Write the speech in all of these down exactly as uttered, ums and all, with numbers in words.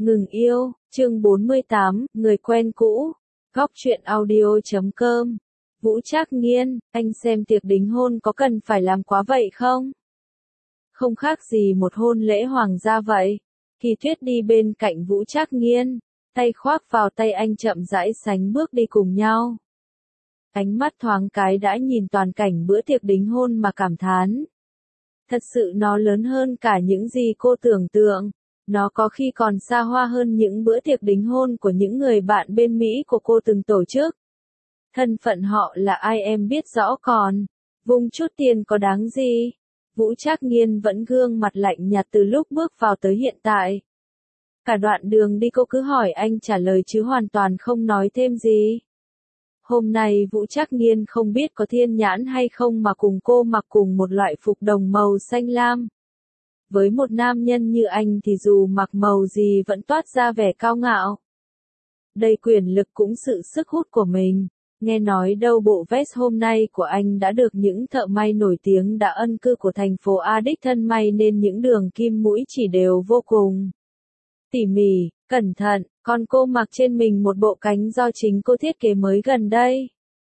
Ngừng yêu, chương bốn mươi tám, người quen cũ. Góc truyện audio chấm com. Vũ Trác Nghiên, anh xem tiệc đính hôn có cần phải làm quá vậy không? Không khác gì một hôn lễ hoàng gia vậy. Kỳ Tuyết đi bên cạnh Vũ Trác Nghiên, tay khoác vào tay anh chậm rãi sánh bước đi cùng nhau. Ánh mắt thoáng cái đã nhìn toàn cảnh bữa tiệc đính hôn mà cảm thán. Thật sự nó lớn hơn cả những gì cô tưởng tượng. Nó có khi còn xa hoa hơn những bữa tiệc đính hôn của những người bạn bên Mỹ của cô từng tổ chức. Thân phận họ là ai em biết rõ còn. Vung chút tiền có đáng gì. Vũ Trác Nghiên vẫn gương mặt lạnh nhạt từ lúc bước vào tới hiện tại. Cả đoạn đường đi cô cứ hỏi anh trả lời chứ hoàn toàn không nói thêm gì. Hôm nay Vũ Trác Nghiên không biết có thiên nhãn hay không mà cùng cô mặc cùng một loại phục đồng màu xanh lam. Với một nam nhân như anh thì dù mặc màu gì vẫn toát ra vẻ cao ngạo. Đầy quyền lực cũng sự sức hút của mình. Nghe nói đâu bộ vest hôm nay của anh đã được những thợ may nổi tiếng đã ân cư của thành phố A đích thân may nên những đường kim mũi chỉ đều vô cùng tỉ mỉ, cẩn thận, còn cô mặc trên mình một bộ cánh do chính cô thiết kế mới gần đây.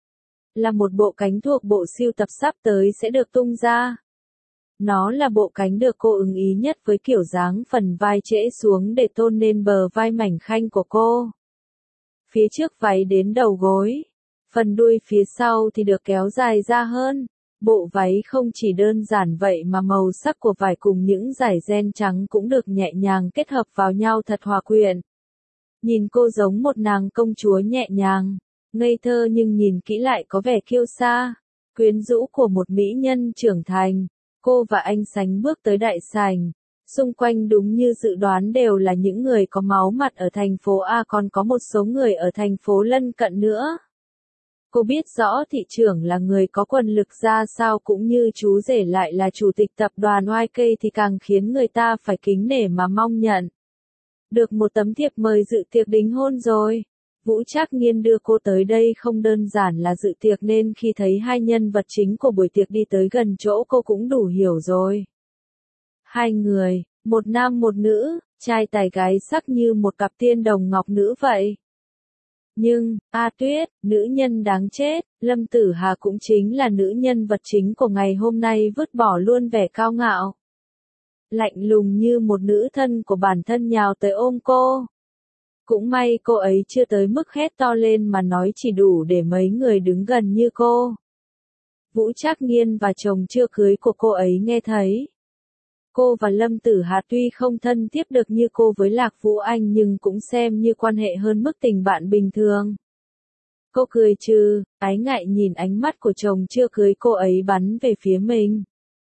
Là một bộ cánh thuộc bộ sưu tập sắp tới sẽ được tung ra. Nó là bộ cánh được cô ưng ý nhất với kiểu dáng phần vai trễ xuống để tôn lên bờ vai mảnh khảnh của cô. Phía trước váy đến đầu gối, phần đuôi phía sau thì được kéo dài ra hơn. Bộ váy không chỉ đơn giản vậy mà màu sắc của vải cùng những dải ren trắng cũng được nhẹ nhàng kết hợp vào nhau thật hòa quyện. Nhìn cô giống một nàng công chúa nhẹ nhàng, ngây thơ nhưng nhìn kỹ lại có vẻ kiêu sa, quyến rũ của một mỹ nhân trưởng thành. Cô và anh sánh bước tới đại sảnh. Xung quanh đúng như dự đoán đều là những người có máu mặt ở thành phố A, còn có một số người ở thành phố lân cận nữa. Cô biết rõ thị trưởng là người có quyền lực ra sao cũng như chú rể lại là chủ tịch tập đoàn Y K thì càng khiến người ta phải kính nể mà mong nhận. Được một tấm thiệp mời dự tiệc đính hôn rồi. Vũ Trác Nghiên đưa cô tới đây không đơn giản là dự tiệc nên khi thấy hai nhân vật chính của buổi tiệc đi tới gần chỗ cô cũng đủ hiểu rồi. Hai người, một nam một nữ, trai tài gái sắc như một cặp tiên đồng ngọc nữ vậy. Nhưng, A Tuyết, nữ nhân đáng chết, Lâm Tử Hà cũng chính là nữ nhân vật chính của ngày hôm nay vứt bỏ luôn vẻ cao ngạo. Lạnh lùng như một nữ thân của bản thân nhào tới ôm cô. Cũng may cô ấy chưa tới mức hét to lên mà nói chỉ đủ để mấy người đứng gần như cô. Vũ Trác Nghiên và chồng chưa cưới của cô ấy nghe thấy. Cô và Lâm Tử Hà tuy không thân thiết được như cô với Lạc Vũ Anh nhưng cũng xem như quan hệ hơn mức tình bạn bình thường. Cô cười trừ, ái ngại nhìn ánh mắt của chồng chưa cưới cô ấy bắn về phía mình.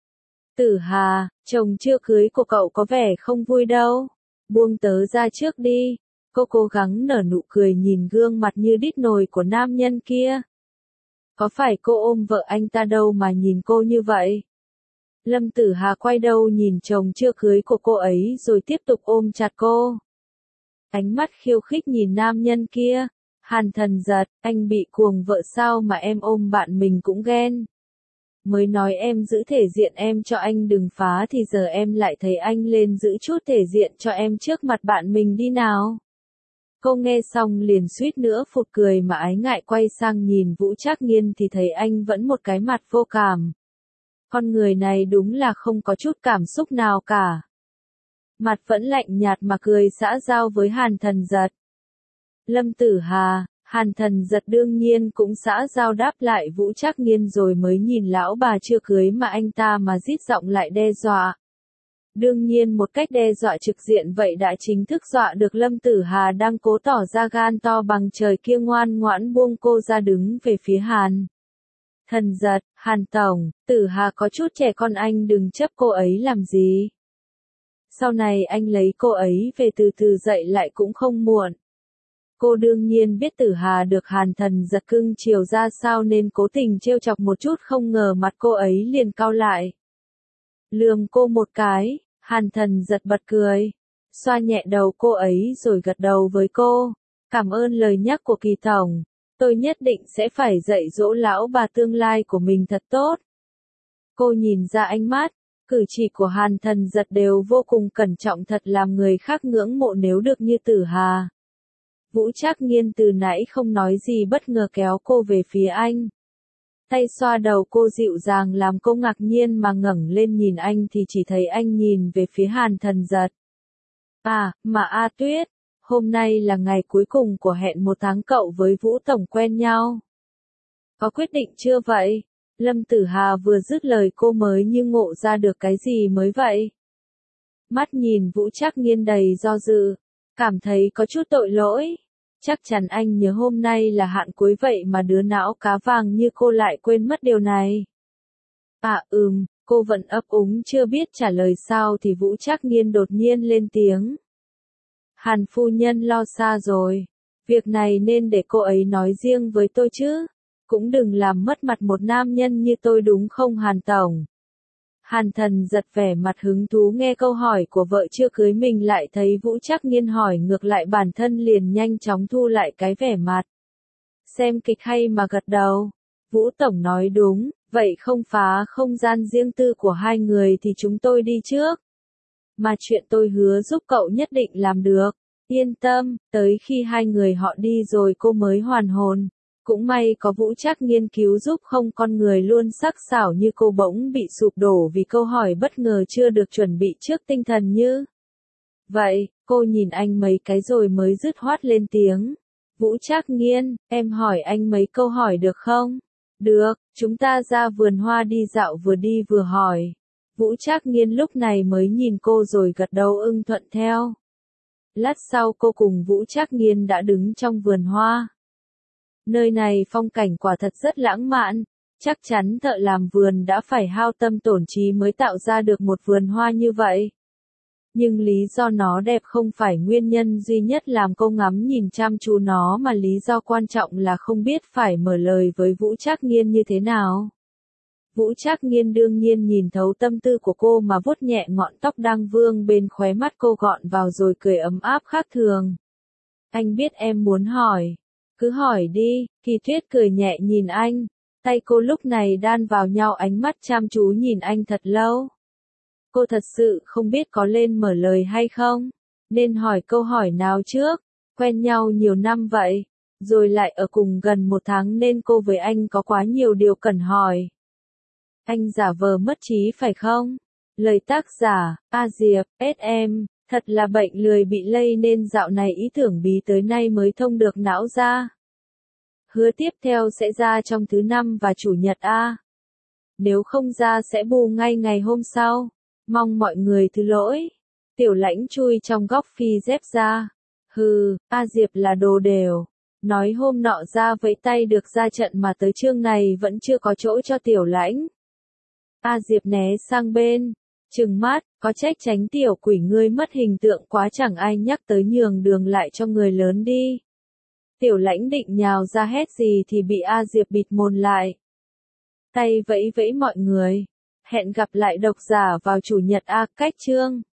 Tử Hà, chồng chưa cưới của cậu có vẻ không vui đâu. Buông tớ ra trước đi. Cô cố gắng nở nụ cười nhìn gương mặt như đít nồi của nam nhân kia. Có phải cô ôm vợ anh ta đâu mà nhìn cô như vậy? Lâm Tử Hà quay đầu nhìn chồng chưa cưới của cô ấy rồi tiếp tục ôm chặt cô. Ánh mắt khiêu khích nhìn nam nhân kia. Hàn Thần giật, anh bị cuồng vợ sao mà em ôm bạn mình cũng ghen. Mới nói em giữ thể diện em cho anh đừng phá thì giờ em lại thấy anh lên giữ chút thể diện cho em trước mặt bạn mình đi nào. Cô nghe xong liền suýt nữa phụt cười mà ái ngại quay sang nhìn Vũ Trác Nghiên thì thấy anh vẫn một cái mặt vô cảm. Con người này đúng là không có chút cảm xúc nào cả. Mặt vẫn lạnh nhạt mà cười xã giao với Hàn Thần giật. Lâm Tử Hà, Hàn Thần giật đương nhiên cũng xã giao đáp lại Vũ Trác Nghiên rồi mới nhìn lão bà chưa cưới mà anh ta mà rít giọng lại đe dọa. Đương nhiên một cách đe dọa trực diện vậy đã chính thức dọa được Lâm Tử Hà đang cố tỏ ra gan to bằng trời kia ngoan ngoãn buông cô ra đứng về phía Hàn Thần giật. Hàn Tổng, Tử Hà có chút trẻ con anh đừng chấp cô ấy làm gì. Sau này anh lấy cô ấy về từ từ dạy lại cũng không muộn. Cô đương nhiên biết Tử Hà được Hàn Thần giật cưng chiều ra sao nên cố tình trêu chọc một chút không ngờ mặt cô ấy liền cau lại. Lườm cô một cái, Hàn Thần giật bật cười, xoa nhẹ đầu cô ấy rồi gật đầu với cô. Cảm ơn lời nhắc của Kỳ Tổng, tôi nhất định sẽ phải dạy dỗ lão bà tương lai của mình thật tốt. Cô nhìn ra ánh mắt, Cử chỉ của Hàn Thần Giật đều vô cùng cẩn trọng, thật làm người khác ngưỡng mộ nếu được như Tử Hà. Vũ Trác Nghiên từ nãy không nói gì bất ngờ kéo cô về phía anh. Tay xoa đầu cô dịu dàng làm cô ngạc nhiên mà ngẩng lên nhìn anh thì chỉ thấy anh nhìn về phía Hàn Thần Giật. À, mà A Tuyết, hôm nay là ngày cuối cùng của hẹn một tháng cậu với Vũ Tổng quen nhau. Có quyết định chưa vậy? Lâm Tử Hà vừa dứt lời cô mới như ngộ ra được cái gì mới vậy. Mắt nhìn Vũ Trác Nghiên đầy do dự, cảm thấy có chút tội lỗi. Chắc chắn anh nhớ hôm nay là hạn cuối vậy mà đứa não cá vàng như cô lại quên mất điều này. À ừm, cô vẫn ấp úng chưa biết trả lời sao thì Vũ Trác Nghiên đột nhiên lên tiếng. Hàn phu nhân lo xa rồi. Việc này nên để cô ấy nói riêng với tôi chứ. Cũng đừng làm mất mặt một nam nhân như tôi đúng không Hàn Tổng? Hàn Thần Giật vẻ mặt hứng thú nghe câu hỏi của vợ chưa cưới mình, lại thấy Vũ Trác Nghiên hỏi ngược lại bản thân liền nhanh chóng thu lại cái vẻ mặt. Xem kịch hay mà gật đầu. Vũ Tổng nói đúng, vậy không phá không gian riêng tư của hai người thì chúng tôi đi trước. Mà chuyện tôi hứa giúp cậu nhất định làm được. Yên tâm, tới khi hai người họ đi rồi cô mới hoàn hồn. Cũng may có Vũ Trác Nghiên cứu giúp, không con người luôn sắc sảo như cô bỗng bị sụp đổ vì câu hỏi bất ngờ chưa được chuẩn bị trước tinh thần như. Vậy, cô nhìn anh mấy cái rồi mới dứt khoát lên tiếng. Vũ Trác Nghiên, em hỏi anh mấy câu hỏi được không? Được, chúng ta ra vườn hoa đi dạo, vừa đi vừa hỏi. Vũ Trác Nghiên lúc này mới nhìn cô rồi gật đầu ưng thuận theo. Lát sau cô cùng Vũ Trác Nghiên đã đứng trong vườn hoa. Nơi này phong cảnh quả thật rất lãng mạn, chắc chắn thợ làm vườn đã phải hao tâm tổn trí mới tạo ra được một vườn hoa như vậy. Nhưng lý do nó đẹp không phải nguyên nhân duy nhất làm cô ngắm nhìn chăm chú nó, mà lý do quan trọng là không biết phải mở lời với Vũ Trác Nghiên như thế nào. Vũ Trác Nghiên đương nhiên nhìn thấu tâm tư của cô mà vuốt nhẹ ngọn tóc đang vương bên khóe mắt cô gọn vào rồi cười ấm áp khác thường. Anh biết em muốn hỏi. Cứ hỏi đi, Kỳ Tuyết cười nhẹ nhìn anh, tay cô lúc này đan vào nhau, ánh mắt chăm chú nhìn anh thật lâu. Cô thật sự không biết có nên mở lời hay không, nên hỏi câu hỏi nào trước, quen nhau nhiều năm vậy, rồi lại ở cùng gần một tháng nên cô với anh có quá nhiều điều cần hỏi. Anh giả vờ mất trí phải không? Lời tác giả, A Diệp, ét em. Thật là bệnh lười bị lây nên dạo này ý tưởng bí tới nay mới thông được não ra. Hứa tiếp theo sẽ ra trong thứ năm và chủ nhật A. Nếu không ra sẽ bù ngay ngày hôm sau. Mong mọi người thứ lỗi. Tiểu Lãnh chui trong góc phi dép ra. Hừ, A Diệp là đồ đều. Nói hôm nọ ra vẫy tay được ra trận mà tới chương này vẫn chưa có chỗ cho Tiểu Lãnh. A Diệp né sang bên. Trừng mắt, có trách tránh tiểu quỷ ngươi mất hình tượng quá, chẳng ai nhắc tới nhường đường lại cho người lớn đi. Tiểu Lãnh định nhào ra hét gì thì bị A Diệp bịt mồm lại. Tay vẫy vẫy mọi người. Hẹn gặp lại độc giả vào chủ nhật A cách chương.